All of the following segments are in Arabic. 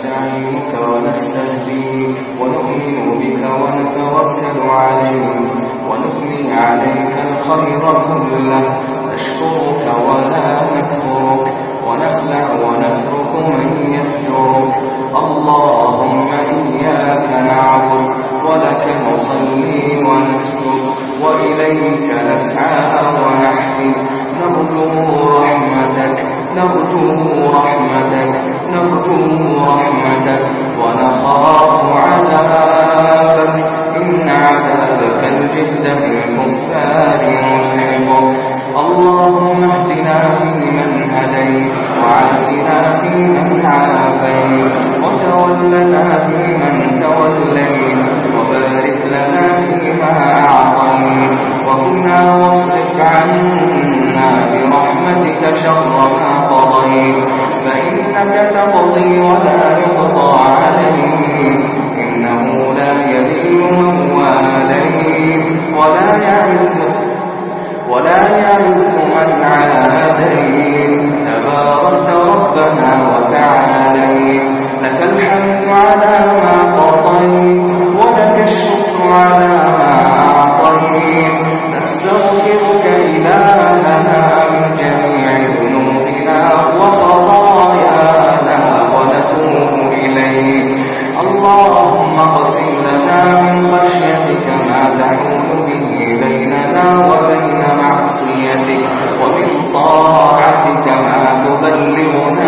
ونستعينك ونستهديك ونؤمن بك ونتوكل عليك ونثني عليك الخير كله نشكرك ولا نكفرك ونخلع ونترك من يفجرك اللهم إياك نعبد ولك نصلي ونسجد وإليك نسعى ونحفد نرجو رحمتك ونخاف عذابك إن عذابك الجد بالكفار ملحق اللهم اهدنا فيمن هديت وعافنا فيمن عافيت وتولنا فيمن توليت وبارك لنا فيما أعطيت وقنا واصرف عنا برحمتك شر ما قضيت فإنك تقضي ولا يقضى عليك إنه لا يذل من واليت ولا يعز من عاديت تبارك ربنا وتعاليت لك الحمد على ما قضيت ولك الشكر على ما أعطيت نستغفرك إلهنا من جميع ذنوبنا وخطايانا ونتوب إليك اللهم اقسم لنا من خشيتك ما تحول به بيننا وبين معصيتك ومن طاعتك ما تبلغنا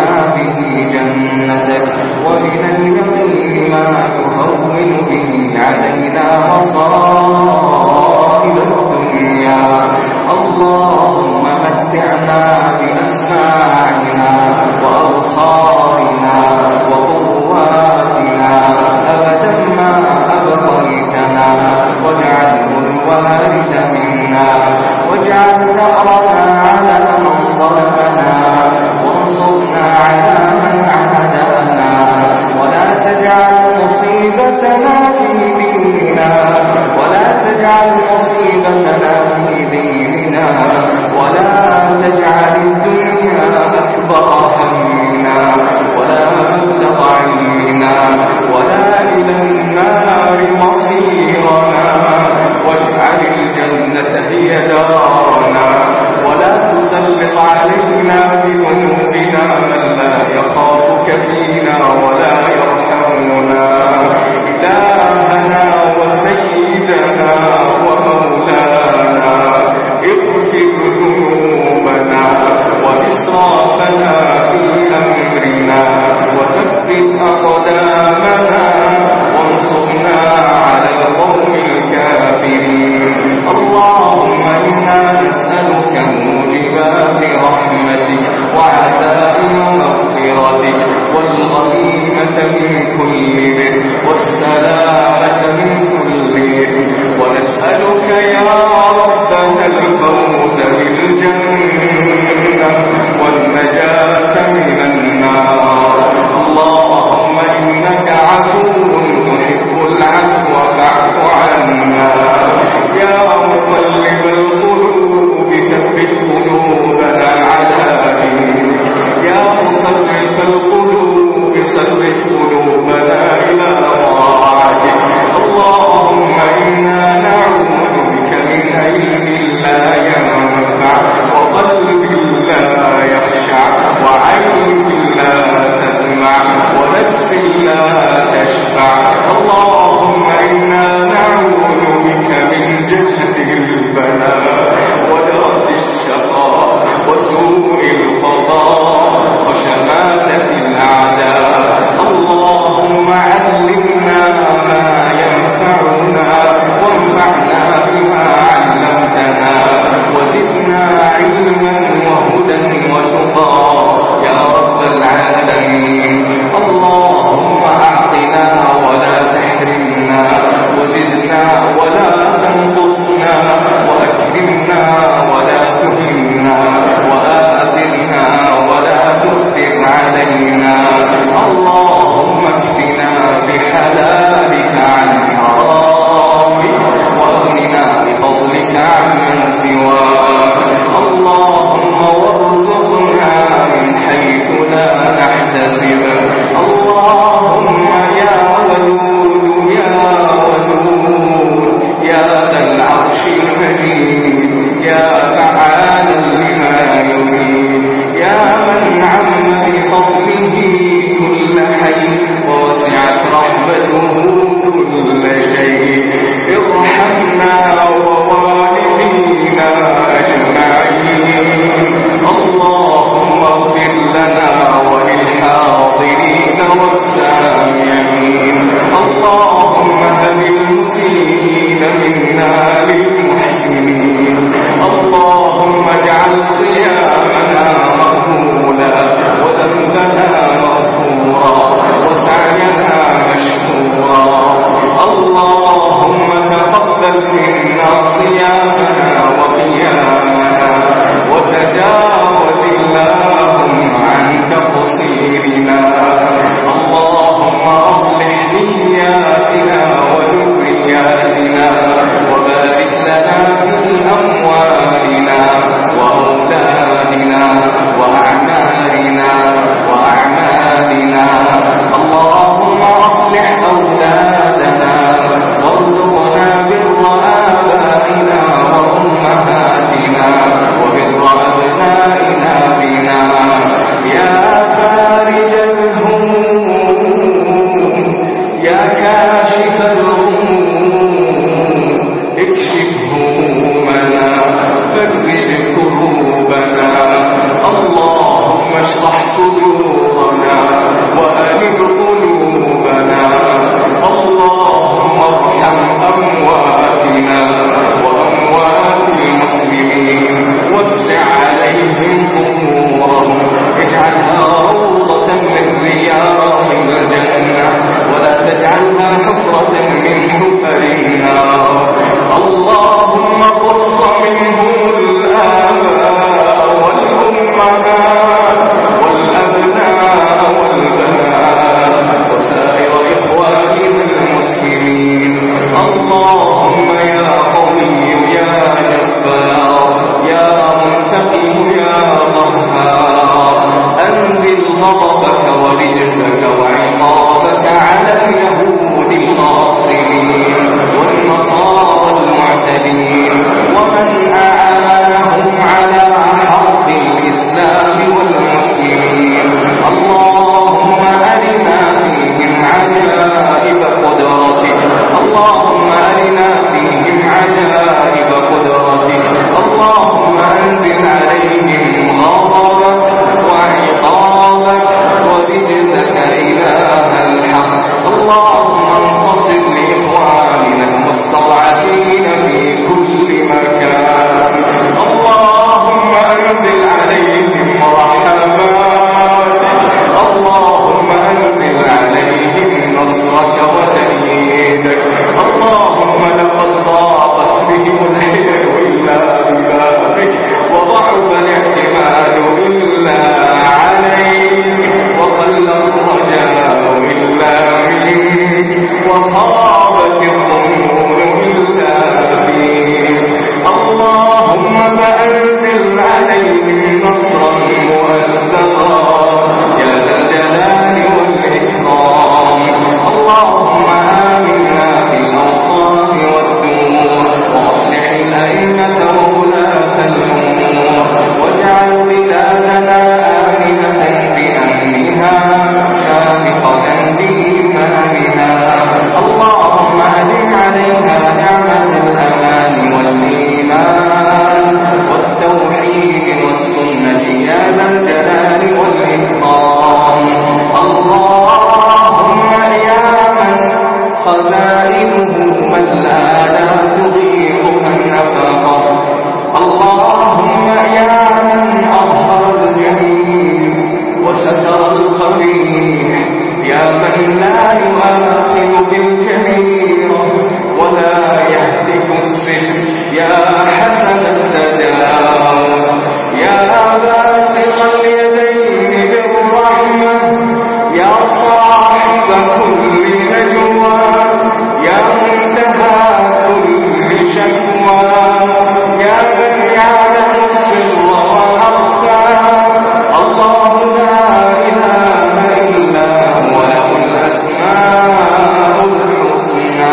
القبيح، يا من لا يؤاخذ بالكبيرة ولا يهتك السحر، يا حسن التداوى، يا باسط اليدين بالرحمة، يا صاحب كل نجوى، يا منتهى كل شكوى، يا من يعلم السر وأخفى. الله لا إله إلا هو له الأسماء الحسنى.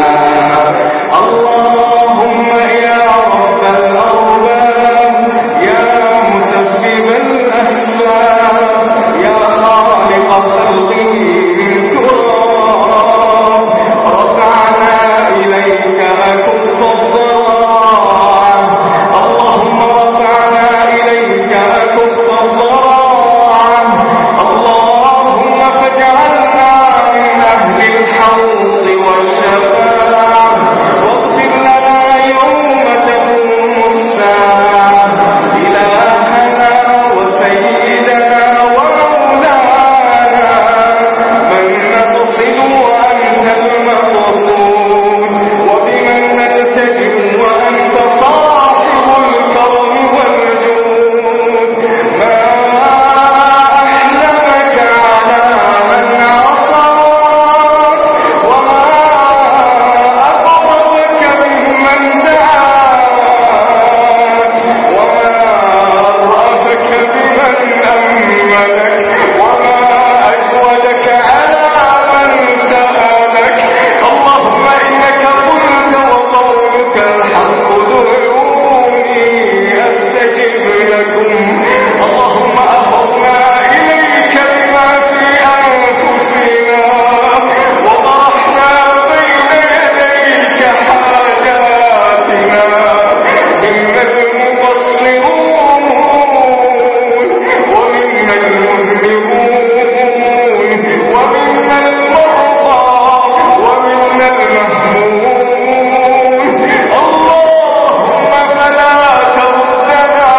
اللهم يا رب الأرباب، يا مسبب الأسباب، يا خالق خلقه من تراب، رفعنا إليك أكف الضراعة. اللهم رفعنا إليك أكف الضراعة. اللهم فاجعلنا من أهل الحوض والشفاعة، واغفر لنا يوم تقوم الساعة. إلهنا وسيدنا ومولانا، من نقصد وأنت المقصود، وبمن نلتجئ وأنت صاحب الكرم والجود. ما أحلمك على من عصاك، وما أقربك ممن دعاك، وما أرأفك بمن أملك، وما أجودك على من سألك. اللهم إنك قلت وقولك الحق، ادعوني أستجب لكم. اللهم أخذنا إليك بما في أنفسنا، وطرحنا بين يديك حاجاتنا، منا المقصرون ومنا المذنبون، ومنا المرضى ومنا المهمومون. اللهم فلا تردنا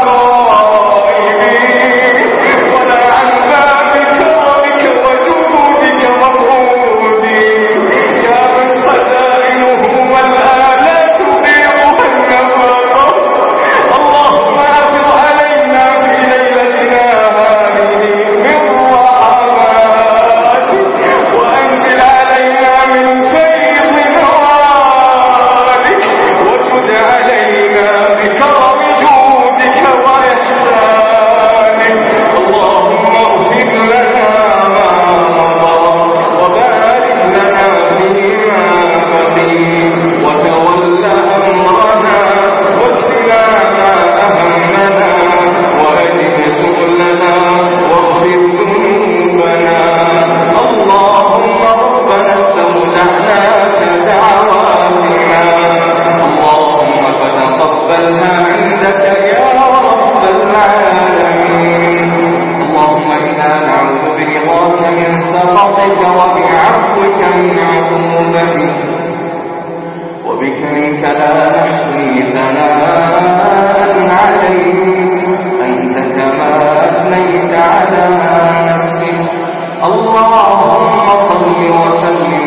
خائبين، ولا عنا بكرمك وجودك مغرورين. يا من خزائنه والآلات بيضها النفاقة، اللهم أفض علينا في ليلتنا هذه من رحماتك، وأنزل علينا من فيض نوالك، وتد علينا بكرم جودك وإحسانك. اللهم اغفر لنا ما مضى، وبارك لنا فيما بقي، وتول أمرنا، واكفنا ما أهمنا، وأجب سؤلنا، واغفر ذنوبنا. اللهم ربنا استودعناك دعواتنا، اللهم فتقبلها عندك يا رب العالمين. اللهم إنا نعوذ برضاك من سخطك، وبعفوك من عقوبتك، وبك منك لا نحصي ثناء عليك، أنت كما أثنيت على نفسك. اللهم صل وسلم